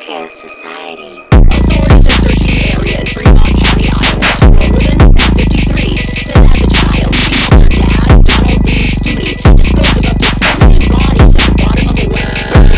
Micro Society. Authorities are searching the area in Fremont County, Iowa, where a woman, 53, says as a child she helped her dad, Donald Dean Studi, dispose of up to 70 bodies at the bottom of a well.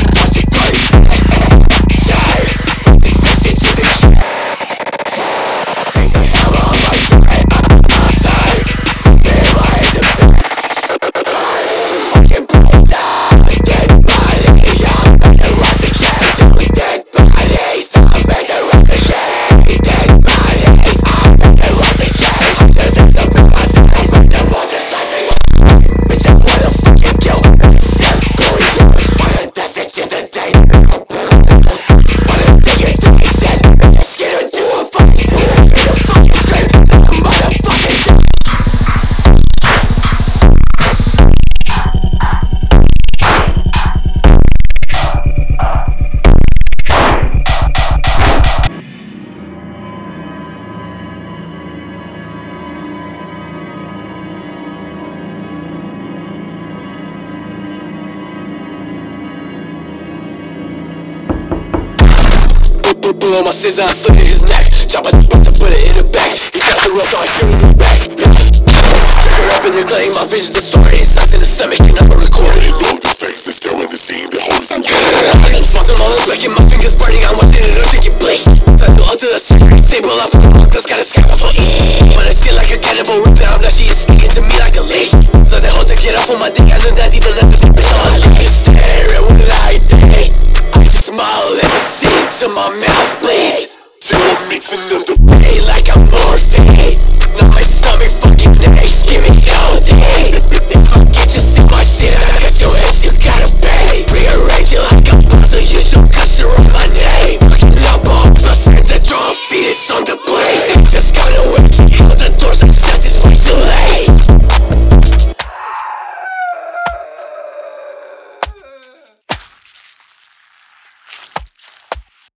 Pull on my scissors, I slit in his neck. Chop out the butts and put it in the back. He got the rope, I hear him back. Trigger up in your glade, my vision's distorted. Shots in the stomach and I'm a recording. His face is still in the scene. The whole Frozen all the licking, my fingers burning. I'm watching it all shaking bleach. Time to alter the secret table up. Just gotta scrap up for eat. When I skin like a cannibal, ripping, I'm now she is speaking to me like a leash. So they hold to get off on my dick. I know that even under the bitch on my leash.